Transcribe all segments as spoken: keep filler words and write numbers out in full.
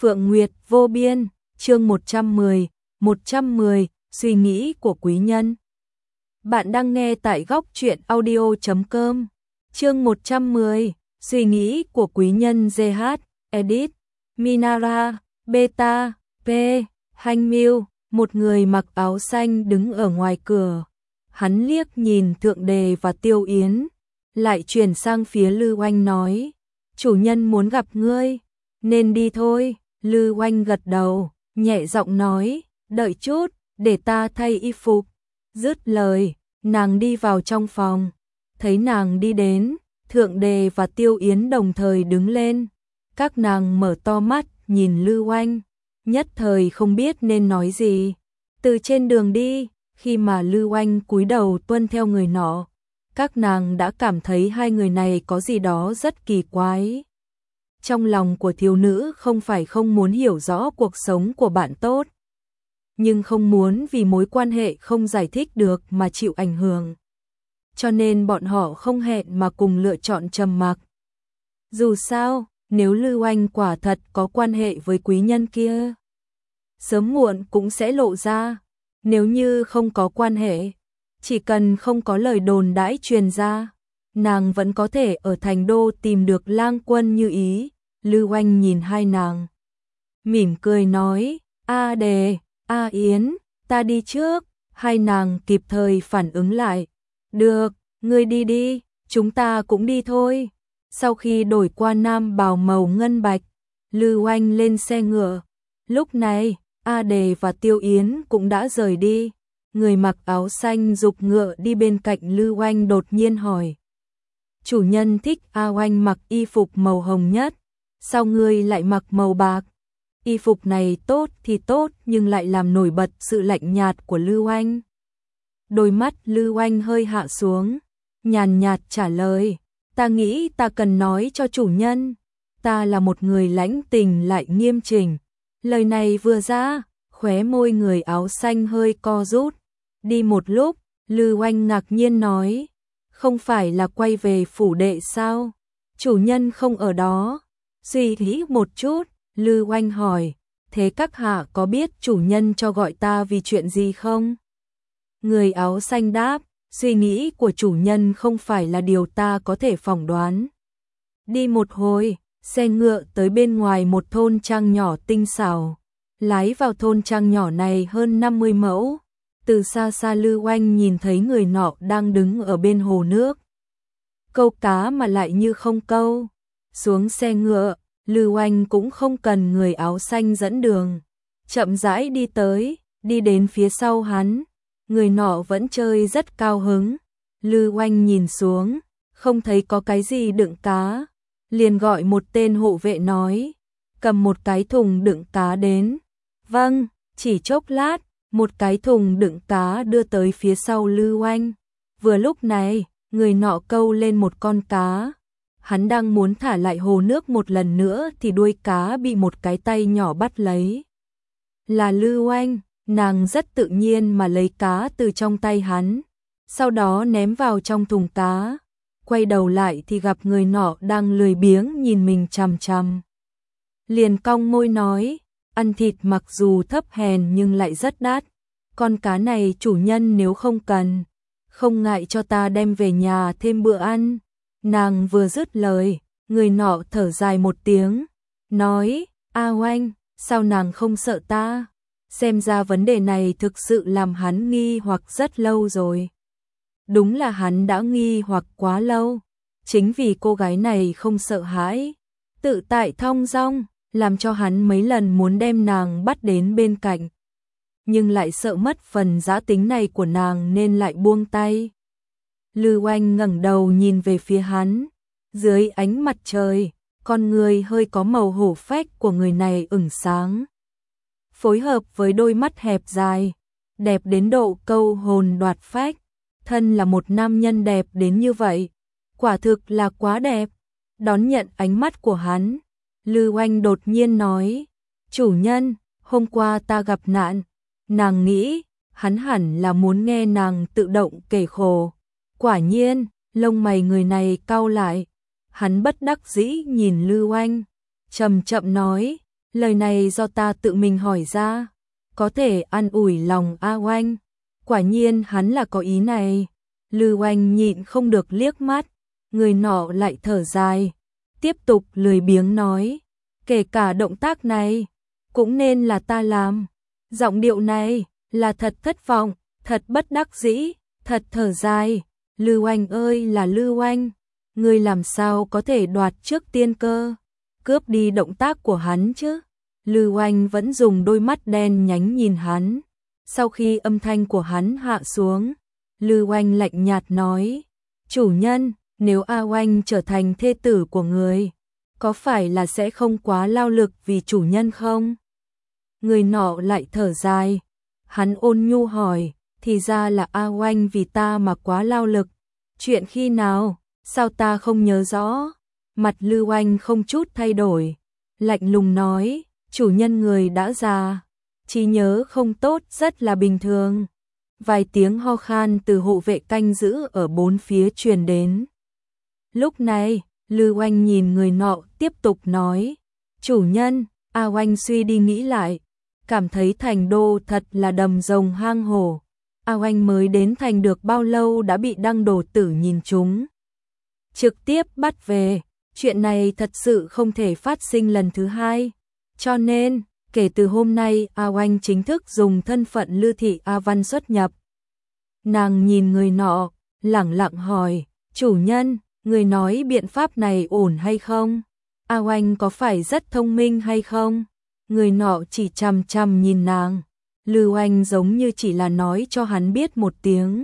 Phượng Nguyệt vô biên, chương một trăm mười, một trăm mười, suy nghĩ của quý nhân. Bạn đang nghe tại góc truyện audio chấm com. Chương một trăm mười, suy nghĩ của quý nhân. giê hát, edit, Minara, Beta, P, Hành Miêu, một người mặc áo xanh đứng ở ngoài cửa. Hắn liếc nhìn Thượng Đề và Tiêu Yến, lại chuyển sang phía Lư Oanh nói: "Chủ nhân muốn gặp ngươi, nên đi thôi." Lư Oanh gật đầu, nhẹ giọng nói: "Đợi chút, để ta thay y phục." Dứt lời, nàng đi vào trong phòng. Thấy nàng đi đến, Thượng Đề và Tiêu Yến đồng thời đứng lên. Các nàng mở to mắt nhìn Lư Oanh, nhất thời không biết nên nói gì. Từ trên đường đi, khi mà Lư Oanh cúi đầu tuân theo người nọ, các nàng đã cảm thấy hai người này có gì đó rất kỳ quái. Trong lòng của thiếu nữ không phải không muốn hiểu rõ cuộc sống của bạn tốt, nhưng không muốn vì mối quan hệ không giải thích được mà chịu ảnh hưởng. Cho nên bọn họ không hẹn mà cùng lựa chọn trầm mặc. Dù sao, nếu Lư Oanh quả thật có quan hệ với quý nhân kia, sớm muộn cũng sẽ lộ ra. Nếu như không có quan hệ, chỉ cần không có lời đồn đãi truyền ra, nàng vẫn có thể ở thành đô tìm được lang quân như ý. Lư Oanh nhìn hai nàng, mỉm cười nói: "A Đề, A Yến, ta đi trước." Hai nàng kịp thời phản ứng lại: "Được, ngươi đi đi, chúng ta cũng đi thôi." Sau khi đổi qua nam bào màu ngân bạch, Lư Oanh lên xe ngựa. Lúc này, A Đề và Tiêu Yến cũng đã rời đi. Người mặc áo xanh giục ngựa đi bên cạnh Lư Oanh đột nhiên hỏi: "Chủ nhân thích A Oanh mặc y phục màu hồng nhất, sao ngươi lại mặc màu bạc?" Y phục này tốt thì tốt nhưng lại làm nổi bật sự lạnh nhạt của Lư Oanh. Đôi mắt Lư Oanh hơi hạ xuống, nhàn nhạt trả lời: "Ta nghĩ ta cần nói cho chủ nhân, ta là một người lãnh tình lại nghiêm chỉnh." Lời này vừa ra, khóe môi người áo xanh hơi co rút. Đi một lúc, Lư Oanh ngạc nhiên nói: "Không phải là quay về phủ đệ sao? Chủ nhân không ở đó." Suy nghĩ một chút, Lư Oanh hỏi: "Thế các hạ có biết chủ nhân cho gọi ta vì chuyện gì không?" Người áo xanh đáp: "Suy nghĩ của chủ nhân không phải là điều ta có thể phỏng đoán." Đi một hồi, xe ngựa tới bên ngoài một thôn trang nhỏ tinh xảo. Lái vào thôn trang nhỏ này hơn năm mươi mẫu. Từ xa xa Lư Oanh nhìn thấy người nọ đang đứng ở bên hồ nước, câu cá mà lại như không câu. Xuống xe ngựa, Lư Oanh cũng không cần người áo xanh dẫn đường, chậm rãi đi tới, đi đến phía sau hắn. Người nọ vẫn chơi rất cao hứng. Lư Oanh nhìn xuống, không thấy có cái gì đựng cá, liền gọi một tên hộ vệ nói: "Cầm một cái thùng đựng cá đến." "Vâng." Chỉ chốc lát, một cái thùng đựng cá đưa tới phía sau Lư Oanh. Vừa lúc này, người nọ câu lên một con cá. Hắn đang muốn thả lại hồ nước một lần nữa thì đuôi cá bị một cái tay nhỏ bắt lấy. Là Lư Oanh, nàng rất tự nhiên mà lấy cá từ trong tay hắn, sau đó ném vào trong thùng cá. Quay đầu lại thì gặp người nọ đang lười biếng nhìn mình chằm chằm. Liền cong môi nói: "Ăn thịt mặc dù thấp hèn nhưng lại rất đắt. Con cá này chủ nhân nếu không cần, không ngại cho ta đem về nhà thêm bữa ăn." Nàng vừa dứt lời, người nọ thở dài một tiếng, nói: "A Oanh, sao nàng không sợ ta?" Xem ra vấn đề này thực sự làm hắn nghi hoặc rất lâu rồi. Đúng là hắn đã nghi hoặc quá lâu. Chính vì cô gái này không sợ hãi, tự tại thong dong, làm cho hắn mấy lần muốn đem nàng bắt đến bên cạnh, nhưng lại sợ mất phần dã tính này của nàng nên lại buông tay. Lư Oanh ngẩng đầu nhìn về phía hắn. Dưới ánh mặt trời, con người hơi có màu hổ phách của người này ửng sáng, phối hợp với đôi mắt hẹp dài, đẹp đến độ câu hồn đoạt phách. Thân là một nam nhân đẹp đến như vậy, quả thực là quá đẹp. Đón nhận ánh mắt của hắn, Lư Oanh đột nhiên nói: "Chủ nhân, hôm qua ta gặp nạn." Nàng nghĩ, hắn hẳn là muốn nghe nàng tự động kể khổ. Quả nhiên, lông mày người này cau lại. Hắn bất đắc dĩ nhìn Lư Oanh, chậm chậm nói: lời này do ta tự mình hỏi ra, có thể an ủi lòng A Oanh. Quả nhiên hắn là có ý này. Lư Oanh nhịn không được liếc mắt, người nọ lại thở dài, tiếp tục lười biếng nói, kể cả động tác này, cũng nên là ta làm. Giọng điệu này, là thật thất vọng, thật bất đắc dĩ, thật thở dài. Lư Oanh ơi là Lư Oanh, ngươi làm sao có thể đoạt trước tiên cơ, cướp đi động tác của hắn chứ? Lư Oanh vẫn dùng đôi mắt đen nhánh nhìn hắn. Sau khi âm thanh của hắn hạ xuống, Lư Oanh lạnh nhạt nói, chủ nhân, nếu A Oanh trở thành thê tử của người, có phải là sẽ không quá lao lực vì chủ nhân không? Người nọ lại thở dài, hắn ôn nhu hỏi, thì ra là A Oanh vì ta mà quá lao lực, chuyện khi nào, sao ta không nhớ rõ? Mặt Lư Oanh không chút thay đổi, lạnh lùng nói, chủ nhân người đã già, trí nhớ không tốt rất là bình thường. Vài tiếng ho khan từ hộ vệ canh giữ ở bốn phía truyền đến. Lúc này, Lư Oanh nhìn người nọ tiếp tục nói, chủ nhân, A Oanh suy đi nghĩ lại, cảm thấy thành đô thật là đầm rồng hang hổ. A Oanh mới đến thành được bao lâu đã bị Đăng Đồ Tử nhìn trúng, trực tiếp bắt về. Chuyện này thật sự không thể phát sinh lần thứ hai. Cho nên, kể từ hôm nay A Oanh chính thức dùng thân phận Lư Thị A Văn xuất nhập. Nàng nhìn người nọ, lẳng lặng hỏi, chủ nhân, người nói biện pháp này ổn hay không? A Oanh có phải rất thông minh hay không? Người nọ chỉ chằm chằm nhìn nàng. Lư Oanh giống như chỉ là nói cho hắn biết một tiếng.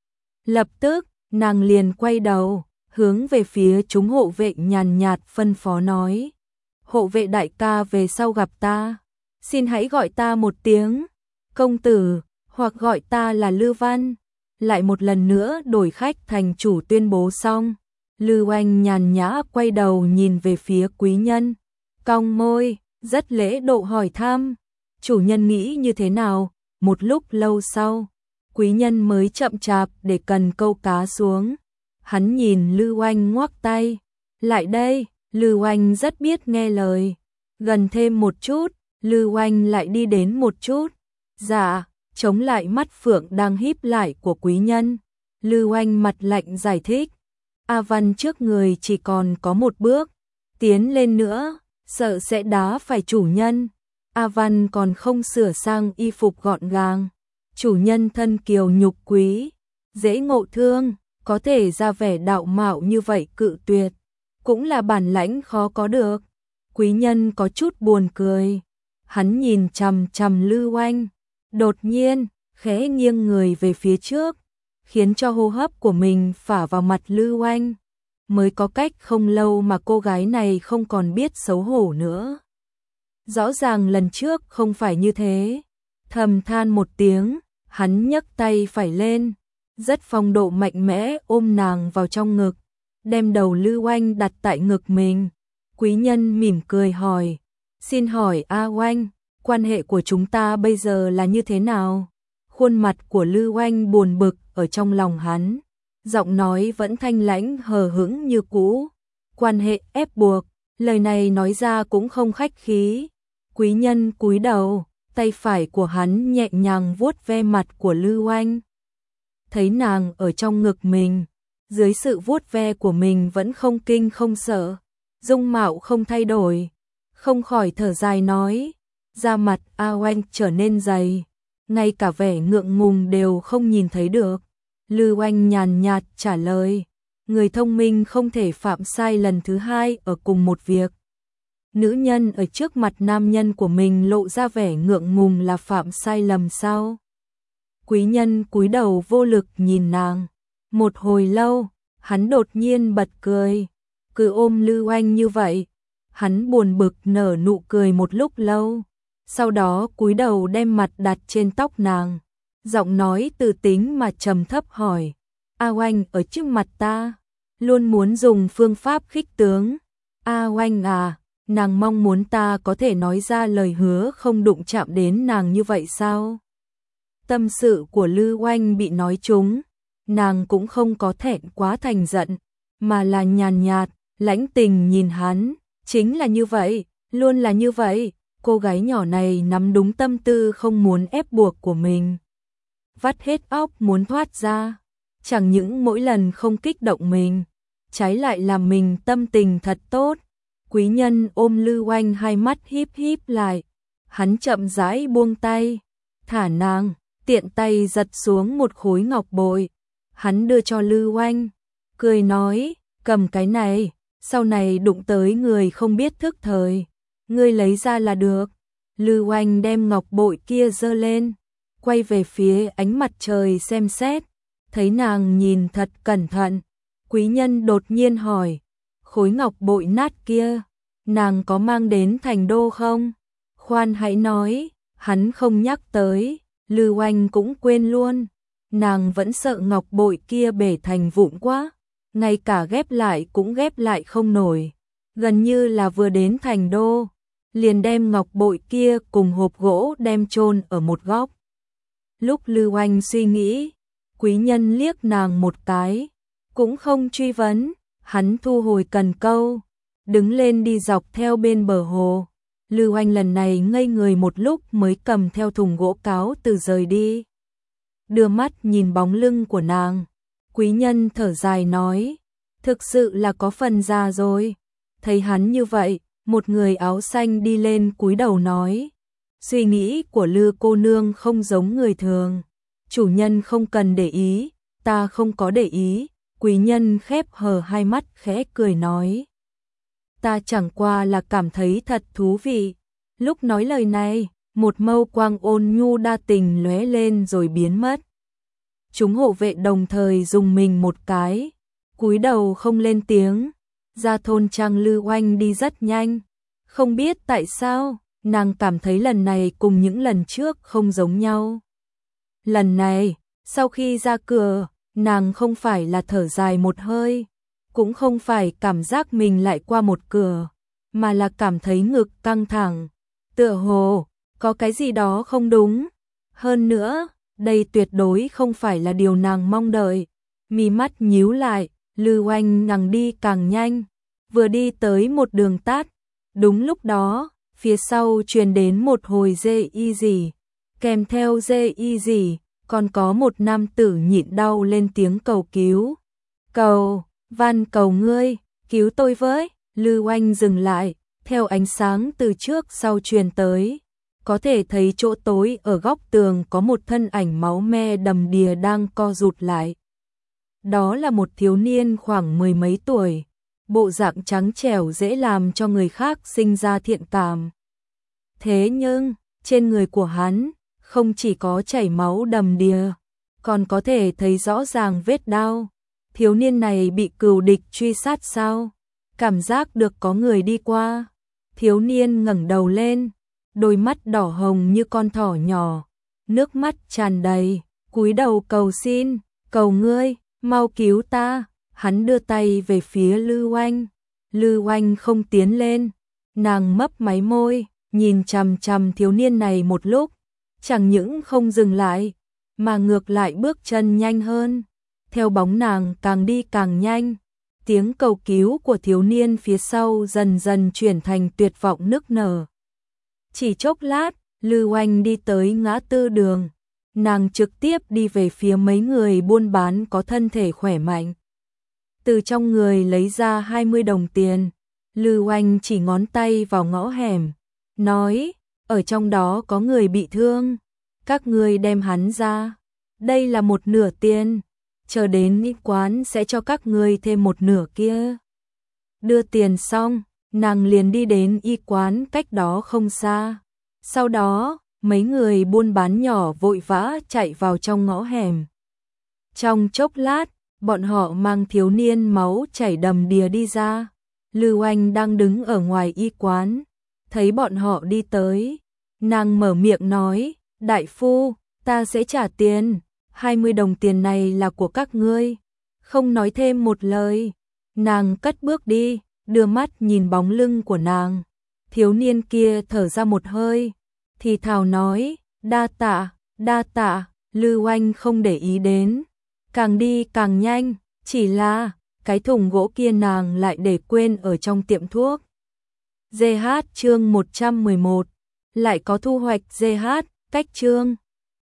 Lập tức, nàng liền quay đầu, hướng về phía chúng hộ vệ nhàn nhạt phân phó nói, hộ vệ đại ca về sau gặp ta, xin hãy gọi ta một tiếng công tử, hoặc gọi ta là Lư Văn. Lại một lần nữa đổi khách thành chủ tuyên bố xong, Lư Oanh nhàn nhã quay đầu nhìn về phía quý nhân, cong môi, rất lễ độ hỏi thăm, chủ nhân nghĩ như thế nào? Một lúc lâu sau, quý nhân mới chậm chạp để cần câu cá xuống. Hắn nhìn Lư Oanh ngoắc tay, lại đây. Lư Oanh rất biết nghe lời, gần thêm một chút. Lư Oanh lại đi đến một chút, dạ, chống lại mắt phượng đang híp lại của quý nhân. Lư Oanh mặt lạnh giải thích, A Văn trước người chỉ còn có một bước, tiến lên nữa, sợ sẽ đá phải chủ nhân. A Văn còn không sửa sang y phục gọn gàng, chủ nhân thân kiều nhục quý, dễ ngộ thương, có thể ra vẻ đạo mạo như vậy cự tuyệt, cũng là bản lãnh khó có được. Quý nhân có chút buồn cười, hắn nhìn chằm chằm Lư Oanh, đột nhiên khẽ nghiêng người về phía trước, khiến cho hô hấp của mình phả vào mặt Lư Oanh. Mới có cách không lâu mà cô gái này không còn biết xấu hổ nữa. Rõ ràng lần trước không phải như thế. Thầm than một tiếng, hắn nhấc tay phải lên, rất phong độ mạnh mẽ ôm nàng vào trong ngực, đem đầu Lư Oanh đặt tại ngực mình. Quý nhân mỉm cười hỏi, xin hỏi A Oanh, quan hệ của chúng ta bây giờ là như thế nào? Khuôn mặt của Lư Oanh buồn bực ở trong lòng hắn, giọng nói vẫn thanh lãnh hờ hững như cũ. Quan hệ ép buộc, lời này nói ra cũng không khách khí. Quý nhân cúi đầu, tay phải của hắn nhẹ nhàng vuốt ve mặt của Lư Oanh. Thấy nàng ở trong ngực mình, dưới sự vuốt ve của mình vẫn không kinh không sợ, dung mạo không thay đổi, không khỏi thở dài nói, da mặt A Oanh trở nên dày, ngay cả vẻ ngượng ngùng đều không nhìn thấy được. Lư Oanh nhàn nhạt trả lời, người thông minh không thể phạm sai lần thứ hai ở cùng một việc. Nữ nhân ở trước mặt nam nhân của mình lộ ra vẻ ngượng ngùng là phạm sai lầm sao? Quý nhân cúi đầu vô lực nhìn nàng. Một hồi lâu, hắn đột nhiên bật cười, cứ ôm Lư Oanh như vậy. Hắn buồn bực nở nụ cười một lúc lâu, sau đó cúi đầu đem mặt đặt trên tóc nàng, giọng nói từ tính mà trầm thấp hỏi, A Oanh ở trước mặt ta, luôn muốn dùng phương pháp khích tướng. A Oanh à, nàng mong muốn ta có thể nói ra lời hứa không đụng chạm đến nàng như vậy sao? Tâm sự của Lư Oanh bị nói trúng, nàng cũng không có thẹn quá thành giận, mà là nhàn nhạt, lãnh tình nhìn hắn, chính là như vậy, luôn là như vậy. cô gái nhỏ này nắm đúng tâm tư không muốn ép buộc của mình. Vắt hết óc muốn thoát ra, chẳng những mỗi lần không kích động mình, trái lại làm mình tâm tình thật tốt. Quý nhân ôm Lư Oanh hai mắt híp híp lại, hắn chậm rãi buông tay, thả nàng, tiện tay giật xuống một khối ngọc bội. Hắn đưa cho Lư Oanh, cười nói, cầm cái này, sau này đụng tới người không biết thức thời, ngươi lấy ra là được. Lư Oanh đem ngọc bội kia giơ lên, quay về phía ánh mặt trời xem xét, thấy nàng nhìn thật cẩn thận. Quý nhân đột nhiên hỏi, khối ngọc bội nát kia, nàng có mang đến thành đô không? Khoan hãy nói, hắn không nhắc tới, Lư Oanh cũng quên luôn. Nàng vẫn sợ ngọc bội kia bể thành vụn quá, ngay cả ghép lại cũng ghép lại không nổi. Gần như là vừa đến thành đô, liền đem ngọc bội kia cùng hộp gỗ đem chôn ở một góc. Lúc Lư Oanh suy nghĩ, quý nhân liếc nàng một cái, cũng không truy vấn, hắn thu hồi cần câu, đứng lên đi dọc theo bên bờ hồ. Lư Oanh lần này ngây người một lúc mới cầm theo thùng gỗ cáo từ rời đi. Đưa mắt nhìn bóng lưng của nàng, quý nhân thở dài nói, thực sự là có phần già rồi. Thấy hắn như vậy, một người áo xanh đi lên cúi đầu nói, suy nghĩ của Lư cô nương không giống người thường, chủ nhân không cần để ý, ta không có để ý. Quý nhân khép hờ hai mắt khẽ cười nói, ta chẳng qua là cảm thấy thật thú vị. Lúc nói lời này, một mâu quang ôn nhu đa tình lóe lên rồi biến mất. Chúng hộ vệ đồng thời dùng mình một cái, cúi đầu không lên tiếng. Ra thôn trang Lư Oanh đi rất nhanh, không biết tại sao, nàng cảm thấy lần này cùng những lần trước không giống nhau. Lần này, sau khi ra cửa, nàng không phải là thở dài một hơi, cũng không phải cảm giác mình lại qua một cửa, mà là cảm thấy ngực căng thẳng, tựa hồ có cái gì đó không đúng. Hơn nữa, đây tuyệt đối không phải là điều nàng mong đợi. Mí mắt nhíu lại, Lư Oanh càng đi càng nhanh, vừa đi tới một đường tắt. Đúng lúc đó, phía sau truyền đến một hồi rê y rỉ, kèm theo rê y rỉ, còn có một nam tử nhịn đau lên tiếng cầu cứu. Cầu, van cầu ngươi, cứu tôi với. Lư Oanh dừng lại, theo ánh sáng từ trước sau truyền tới, có thể thấy chỗ tối ở góc tường có một thân ảnh máu me đầm đìa đang co rụt lại. Đó là một thiếu niên khoảng mười mấy tuổi, bộ dạng trắng trẻo dễ làm cho người khác sinh ra thiện cảm. Thế nhưng, trên người của hắn, không chỉ có chảy máu đầm đìa, còn có thể thấy rõ ràng vết đau. Thiếu niên này bị cừu địch truy sát sao? Cảm giác được có người đi qua. Thiếu niên ngẩng đầu lên, đôi mắt đỏ hồng như con thỏ nhỏ, nước mắt tràn đầy, cúi đầu cầu xin, cầu ngươi, mau cứu ta. Hắn đưa tay về phía Lư Oanh. Lư Oanh không tiến lên, nàng mấp máy môi, nhìn chằm chằm thiếu niên này một lúc, chẳng những không dừng lại, mà ngược lại bước chân nhanh hơn. Theo bóng nàng càng đi càng nhanh, tiếng cầu cứu của thiếu niên phía sau dần dần chuyển thành tuyệt vọng nức nở. Chỉ chốc lát, Lư Oanh đi tới ngã tư đường, nàng trực tiếp đi về phía mấy người buôn bán có thân thể khỏe mạnh. Từ trong người lấy ra hai mươi đồng tiền, Lư Oanh chỉ ngón tay vào ngõ hẻm, nói, ở trong đó có người bị thương, các ngươi đem hắn ra, đây là một nửa tiền, chờ đến y quán sẽ cho các ngươi thêm một nửa kia. Đưa tiền xong, nàng liền đi đến y quán cách đó không xa. Sau đó, mấy người buôn bán nhỏ vội vã chạy vào trong ngõ hẻm. Trong chốc lát, bọn họ mang thiếu niên máu chảy đầm đìa đi ra. Lư Oanh đang đứng ở ngoài y quán, thấy bọn họ đi tới, nàng mở miệng nói, đại phu, ta sẽ trả tiền, hai mươi đồng tiền này là của các ngươi. Không nói thêm một lời, nàng cất bước đi, đưa mắt nhìn bóng lưng của nàng. Thiếu niên kia thở ra một hơi, thì thào nói, đa tạ, đa tạ. Lư Oanh không để ý đến, càng đi càng nhanh, chỉ là cái thùng gỗ kia nàng lại để quên ở trong tiệm thuốc. giê hát chương một trăm mười một, lại có thu hoạch giê hát, cách chương